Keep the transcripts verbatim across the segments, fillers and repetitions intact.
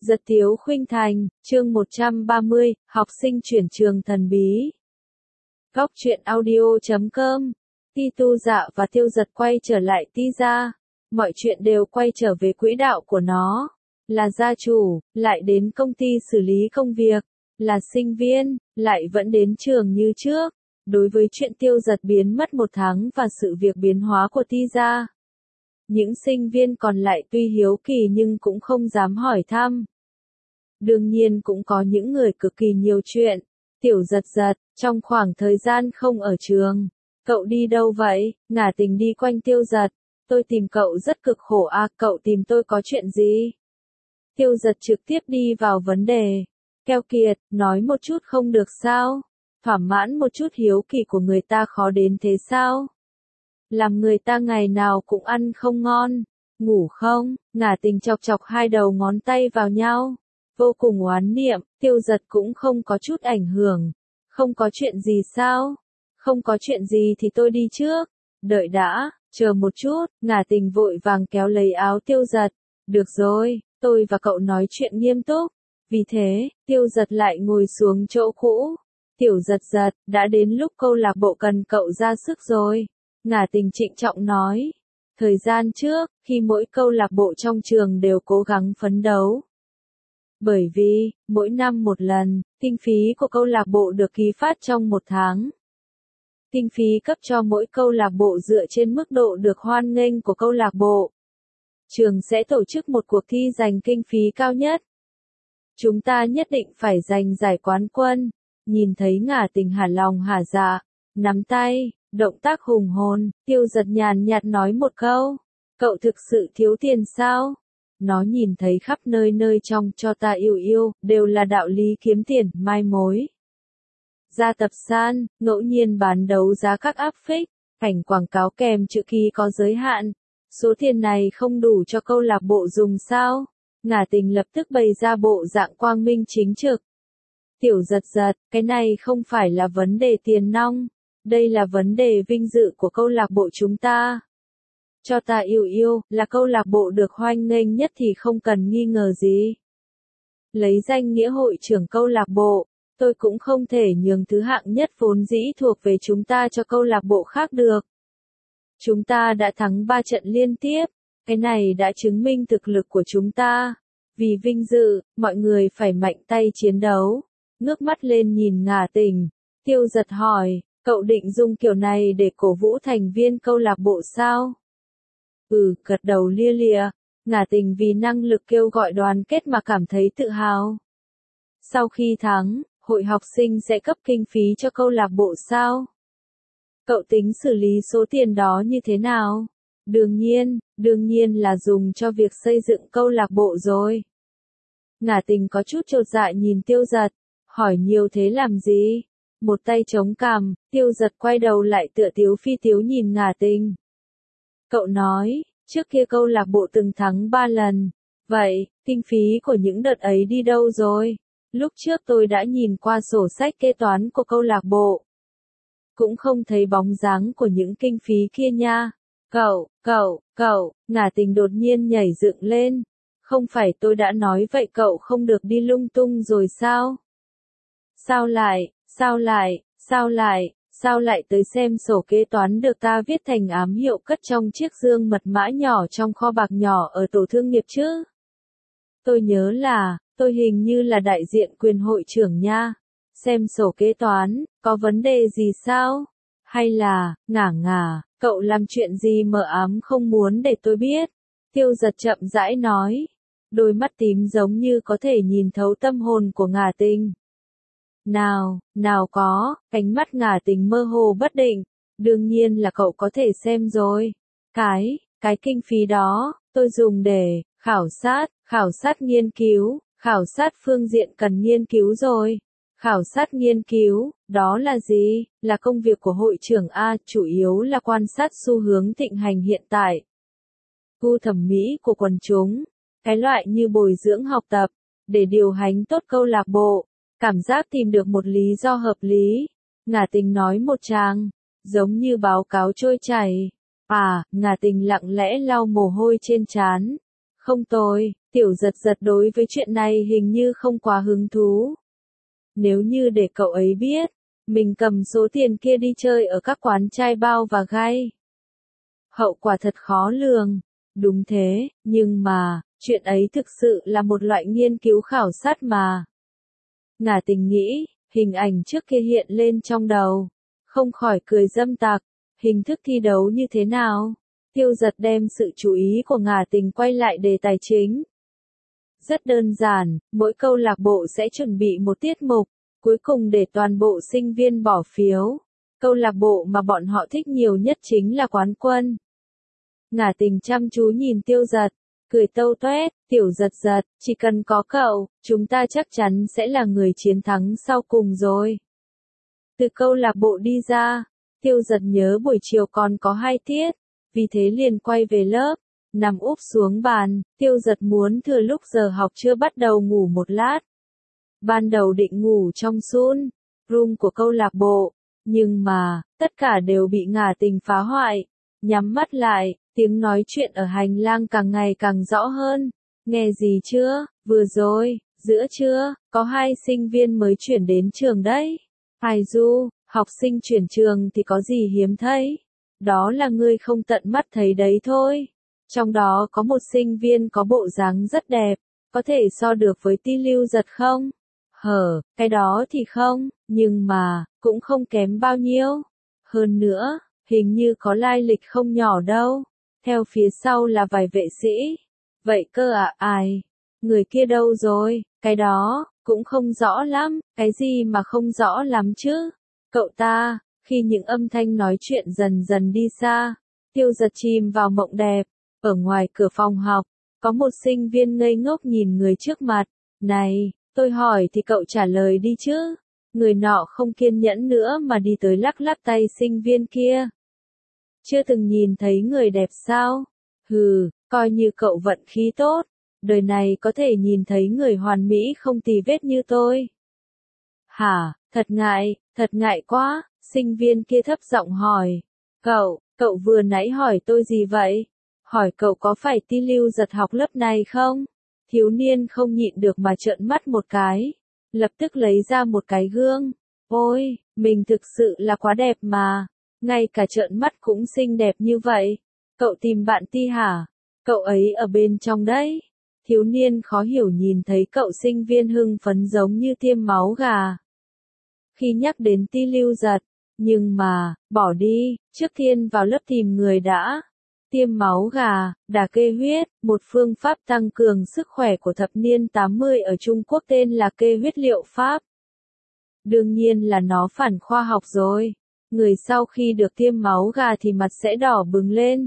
Giật Tiếu Khuynh Thành, chương một trăm ba mươi, học sinh chuyển trường thần bí. Góc truyện audio chấm com. Ti Tu Dạ và Tiêu Giật quay trở lại Ti gia. Mọi chuyện đều quay trở về quỹ đạo của nó. Là gia chủ, lại đến công ty xử lý công việc. Là sinh viên, lại vẫn đến trường như trước. Đối với chuyện Tiêu Giật biến mất một tháng và sự việc biến hóa của Ti gia, những sinh viên còn lại tuy hiếu kỳ nhưng cũng không dám hỏi thăm. Đương nhiên cũng có những người cực kỳ nhiều chuyện. Tiểu Giật Giật, trong khoảng thời gian không ở trường, cậu đi đâu vậy? Ngả Tình đi quanh Tiêu Giật. Tôi tìm cậu rất cực khổ à, cậu tìm tôi có chuyện gì? Tiêu Giật trực tiếp đi vào vấn đề. Keo kiệt, nói một chút không được sao? Thỏa mãn một chút hiếu kỳ của người ta khó đến thế sao? Làm người ta ngày nào cũng ăn không ngon, ngủ không? Ngả Tình chọc chọc hai đầu ngón tay vào nhau, vô cùng oán niệm. Tiêu Giật cũng không có chút ảnh hưởng. Không có chuyện gì sao? Không có chuyện gì thì tôi đi trước. Đợi đã, chờ một chút. Ngả Tình vội vàng kéo lấy áo Tiêu Giật. Được rồi, tôi và cậu nói chuyện nghiêm túc. Vì thế, Tiêu Giật lại ngồi xuống chỗ cũ. Tiểu Giật Giật, đã đến lúc câu lạc bộ cần cậu ra sức rồi. Ngả Tình trịnh trọng nói. Thời gian trước, khi mỗi câu lạc bộ trong trường đều cố gắng phấn đấu. Bởi vì, mỗi năm một lần, kinh phí của câu lạc bộ được ký phát trong một tháng. Kinh phí cấp cho mỗi câu lạc bộ dựa trên mức độ được hoan nghênh của câu lạc bộ. Trường sẽ tổ chức một cuộc thi giành kinh phí cao nhất. Chúng ta nhất định phải giành giải quán quân. Nhìn thấy Ngả Tình hả lòng hả dạ, nắm tay, động tác hùng hồn, Tiêu Giật nhàn nhạt nói một câu. Cậu thực sự thiếu tiền sao? Nó nhìn thấy khắp nơi nơi trong cho ta yêu yêu, đều là đạo lý kiếm tiền, mai mối. Ra tập san, ngẫu nhiên bán đấu giá các áp phích, cảnh quảng cáo kèm chữ ký có giới hạn. Số tiền này không đủ cho câu lạc bộ dùng sao? Ngả Tình lập tức bày ra bộ dạng quang minh chính trực. Tiểu Giật Giật, cái này không phải là vấn đề tiền nong. Đây là vấn đề vinh dự của câu lạc bộ chúng ta. Cho ta yêu yêu, là câu lạc bộ được hoan nghênh nhất thì không cần nghi ngờ gì. Lấy danh nghĩa hội trưởng câu lạc bộ, tôi cũng không thể nhường thứ hạng nhất vốn dĩ thuộc về chúng ta cho câu lạc bộ khác được. Chúng ta đã thắng ba trận liên tiếp, cái này đã chứng minh thực lực của chúng ta. Vì vinh dự, mọi người phải mạnh tay chiến đấu. Ngước mắt lên nhìn Ngả Tình, Tiêu Giật hỏi, cậu định dùng kiểu này để cổ vũ thành viên câu lạc bộ sao? Ừ, gật đầu lia lịa. Ngả Tình vì năng lực kêu gọi đoàn kết mà cảm thấy tự hào. Sau khi thắng, hội học sinh sẽ cấp kinh phí cho câu lạc bộ sao? Cậu tính xử lý số tiền đó như thế nào? Đương nhiên, đương nhiên là dùng cho việc xây dựng câu lạc bộ rồi. Ngả Tình có chút chột dạ nhìn Tiêu Giật, hỏi nhiều thế làm gì? Một tay chống cằm, Tiêu Giật quay đầu lại tựa tiếu phi tiếu nhìn Ngả Tình. Cậu nói, trước kia câu lạc bộ từng thắng ba lần. Vậy, kinh phí của những đợt ấy đi đâu rồi? Lúc trước tôi đã nhìn qua sổ sách kế toán của câu lạc bộ. Cũng không thấy bóng dáng của những kinh phí kia nha. Cậu, cậu, cậu, Ngả Tình đột nhiên nhảy dựng lên. Không phải tôi đã nói vậy cậu không được đi lung tung rồi sao? Sao lại, sao lại, sao lại, sao lại tới xem sổ kế toán được ta viết thành ám hiệu cất trong chiếc dương mật mã nhỏ trong kho bạc nhỏ ở tổ thương nghiệp chứ? Tôi nhớ là, tôi hình như là đại diện quyền hội trưởng nha. Xem sổ kế toán, có vấn đề gì sao? Hay là, ngả ngả, cậu làm chuyện gì mờ ám không muốn để tôi biết? Tiêu Giật chậm rãi nói. Đôi mắt tím giống như có thể nhìn thấu tâm hồn của Ngả Tình. Nào, nào có, ánh mắt Ngả Tình mơ hồ bất định. Đương nhiên là cậu có thể xem rồi. Cái, cái kinh phí đó, tôi dùng để khảo sát, khảo sát nghiên cứu, khảo sát phương diện cần nghiên cứu rồi. Khảo sát nghiên cứu, đó là gì? Là công việc của hội trưởng A, chủ yếu là quan sát xu hướng thịnh hành hiện tại. Gu thẩm mỹ của quần chúng, cái loại như bồi dưỡng học tập, để điều hành tốt câu lạc bộ. Cảm giác tìm được một lý do hợp lý. Ngả Tình nói một tràng, giống như báo cáo trôi chảy. À, Ngả Tình lặng lẽ lau mồ hôi trên trán. Không tồi, tiểu giật giật đối với chuyện này hình như không quá hứng thú. Nếu như để cậu ấy biết, mình cầm số tiền kia đi chơi ở các quán chai bao và gay, hậu quả thật khó lường. Đúng thế, nhưng mà, chuyện ấy thực sự là một loại nghiên cứu khảo sát mà. Ngả Tình nghĩ, hình ảnh trước kia hiện lên trong đầu, không khỏi cười dâm tặc. Hình thức thi đấu như thế nào? Tiêu Giật đem sự chú ý của Ngả Tình quay lại đề tài chính. Rất đơn giản, mỗi câu lạc bộ sẽ chuẩn bị một tiết mục, cuối cùng để toàn bộ sinh viên bỏ phiếu. Câu lạc bộ mà bọn họ thích nhiều nhất chính là quán quân. Ngả Tình chăm chú nhìn Tiêu Giật, cười tâu toét, tiểu giật giật, chỉ cần có cậu, chúng ta chắc chắn sẽ là người chiến thắng sau cùng rồi. Từ câu lạc bộ đi ra, Tiêu Giật nhớ buổi chiều còn có hai tiết, vì thế liền quay về lớp, nằm úp xuống bàn. Tiêu Giật muốn thừa lúc giờ học chưa bắt đầu ngủ một lát. Ban đầu định ngủ trong sun room của câu lạc bộ, nhưng mà, tất cả đều bị Ngả Tình phá hoại. Nhắm mắt lại, tiếng nói chuyện ở hành lang càng ngày càng rõ hơn. Nghe gì chưa? Vừa rồi, giữa trưa, có hai sinh viên mới chuyển đến trường đấy. Ai du, học sinh chuyển trường thì có gì hiếm thấy. Đó là ngươi không tận mắt thấy đấy thôi. Trong đó có một sinh viên có bộ dáng rất đẹp, có thể so được với Ti Lưu Giật không? Hở, cái đó thì không, nhưng mà, cũng không kém bao nhiêu. Hơn nữa, hình như có lai lịch không nhỏ đâu. Theo phía sau là vài vệ sĩ. Vậy cơ à, ai? Người kia đâu rồi? Cái đó, cũng không rõ lắm. Cái gì mà không rõ lắm chứ? Cậu ta, khi những âm thanh nói chuyện dần dần đi xa, Tiêu Giật chìm vào mộng đẹp. Ở ngoài cửa phòng học, có một sinh viên ngây ngốc nhìn người trước mặt. Này, tôi hỏi thì cậu trả lời đi chứ. Người nọ không kiên nhẫn nữa mà đi tới lắc lắc tay sinh viên kia. Chưa từng nhìn thấy người đẹp sao? Hừ, coi như cậu vận khí tốt, đời này có thể nhìn thấy người hoàn mỹ không tì vết như tôi. Hả, thật ngại, thật ngại quá, sinh viên kia thấp giọng hỏi. Cậu, cậu vừa nãy hỏi tôi gì vậy? Hỏi cậu có phải Ti Lưu Giật học lớp này không? Thiếu niên không nhịn được mà trợn mắt một cái, lập tức lấy ra một cái gương. Ôi, mình thực sự là quá đẹp mà. Ngay cả trợn mắt cũng xinh đẹp như vậy. Cậu tìm bạn Ti hả? Cậu ấy ở bên trong đấy. Thiếu niên khó hiểu nhìn thấy cậu sinh viên hưng phấn giống như tiêm máu gà. Khi nhắc đến Ti Lưu Giật, nhưng mà, bỏ đi, trước tiên vào lớp tìm người đã. Tiêm máu gà, đà kê huyết, một phương pháp tăng cường sức khỏe của thập niên tám mươi ở Trung Quốc tên là kê huyết liệu pháp. Đương nhiên là nó phản khoa học rồi. Người sau khi được tiêm máu gà thì mặt sẽ đỏ bừng lên.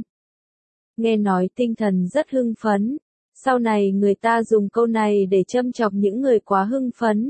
Nghe nói tinh thần rất hưng phấn. Sau này người ta dùng câu này để châm chọc những người quá hưng phấn,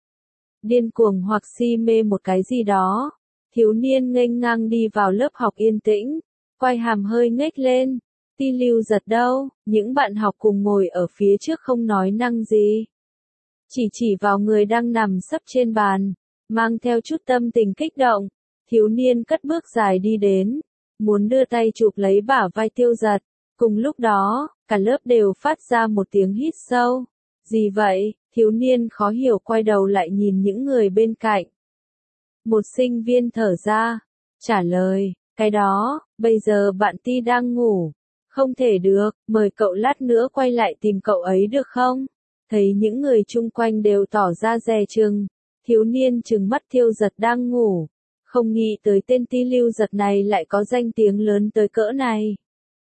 điên cuồng hoặc si mê một cái gì đó. Thiếu niên nghênh ngang đi vào lớp học yên tĩnh, quay hàm hơi nhếch lên. Ti Lưu Giật đâu? Những bạn học cùng ngồi ở phía trước không nói năng gì. Chỉ chỉ vào người đang nằm sấp trên bàn, mang theo chút tâm tình kích động. Thiếu niên cất bước dài đi đến, muốn đưa tay chụp lấy bả vai Tiêu Giật. Cùng lúc đó, cả lớp đều phát ra một tiếng hít sâu. Gì vậy? Thiếu niên khó hiểu quay đầu lại nhìn những người bên cạnh. Một sinh viên thở ra, trả lời, cái đó, bây giờ bạn Ti đang ngủ. Không thể được, mời cậu lát nữa quay lại tìm cậu ấy được không? Thấy những người chung quanh đều tỏ ra dè chừng. Thiếu niên trừng mắt Tiêu Giật đang ngủ. Không nghĩ tới tên Ti Lưu Giật này lại có danh tiếng lớn tới cỡ này.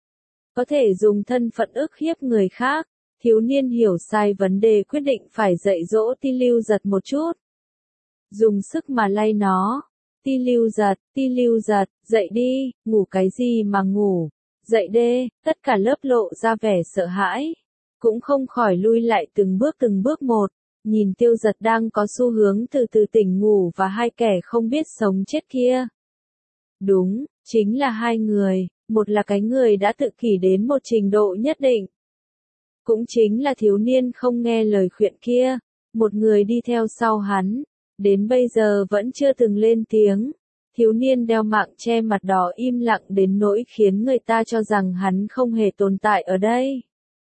Có thể dùng thân phận ức hiếp người khác. Thiếu niên hiểu sai vấn đề quyết định phải dạy dỗ Ti Lưu Giật một chút. Dùng sức mà lay nó. Ti Lưu Giật, Ti Lưu Giật, dậy đi, ngủ cái gì mà ngủ. Dậy đê, tất cả lớp lộ ra vẻ sợ hãi. Cũng không khỏi lui lại từng bước từng bước một. Nhìn Tiêu Giật đang có xu hướng từ từ tỉnh ngủ và hai kẻ không biết sống chết kia. Đúng, chính là hai người, một là cái người đã tự kỷ đến một trình độ nhất định. Cũng chính là thiếu niên không nghe lời khuyên kia, một người đi theo sau hắn, đến bây giờ vẫn chưa từng lên tiếng. Thiếu niên đeo mạng che mặt đỏ im lặng đến nỗi khiến người ta cho rằng hắn không hề tồn tại ở đây.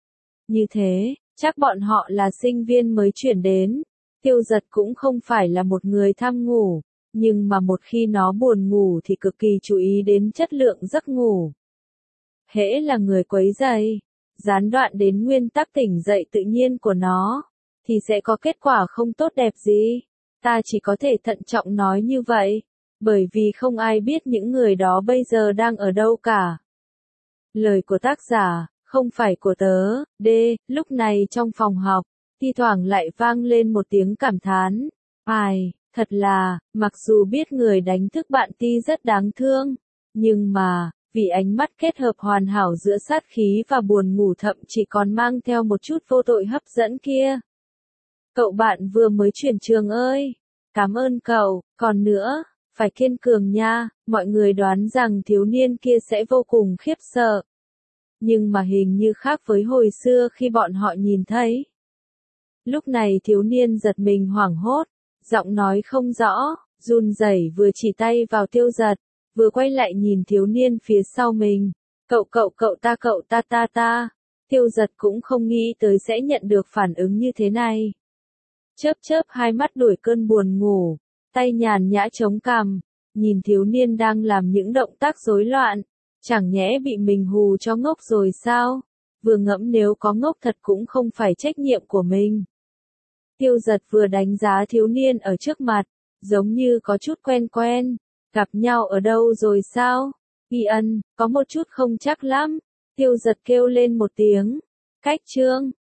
Như thế, chắc bọn họ là sinh viên mới chuyển đến. Tiêu Giật cũng không phải là một người tham ngủ, nhưng mà một khi nó buồn ngủ thì cực kỳ chú ý đến chất lượng giấc ngủ. Hễ là người quấy rầy, gián đoạn đến nguyên tắc tỉnh dậy tự nhiên của nó, thì sẽ có kết quả không tốt đẹp gì. Ta chỉ có thể thận trọng nói như vậy, bởi vì không ai biết những người đó bây giờ đang ở đâu cả. Lời của tác giả, không phải của tớ. D. Lúc này trong phòng học, thi thoảng lại vang lên một tiếng cảm thán. Ai, thật là, mặc dù biết người đánh thức bạn Ti rất đáng thương, nhưng mà, vì ánh mắt kết hợp hoàn hảo giữa sát khí và buồn ngủ thậm chí còn mang theo một chút vô tội hấp dẫn kia. Cậu bạn vừa mới chuyển trường ơi, cảm ơn cậu, còn nữa, phải kiên cường nha. Mọi người đoán rằng thiếu niên kia sẽ vô cùng khiếp sợ. Nhưng mà hình như khác với hồi xưa khi bọn họ nhìn thấy. Lúc này thiếu niên giật mình hoảng hốt, giọng nói không rõ, run rẩy vừa chỉ tay vào Tiêu Giật, vừa quay lại nhìn thiếu niên phía sau mình. Cậu cậu cậu ta cậu ta ta ta. Tiêu Giật cũng không nghĩ tới sẽ nhận được phản ứng như thế này. Chớp chớp hai mắt đuổi cơn buồn ngủ, tay nhàn nhã chống cằm, nhìn thiếu niên đang làm những động tác rối loạn. Chẳng nhẽ bị mình hù cho ngốc rồi sao? Vừa ngẫm nếu có ngốc thật cũng không phải trách nhiệm của mình. Tiêu Giật vừa đánh giá thiếu niên ở trước mặt, giống như có chút quen quen. Gặp nhau ở đâu rồi sao? Y ân, có một chút không chắc lắm. Tiêu Giật kêu lên một tiếng. Cách chương.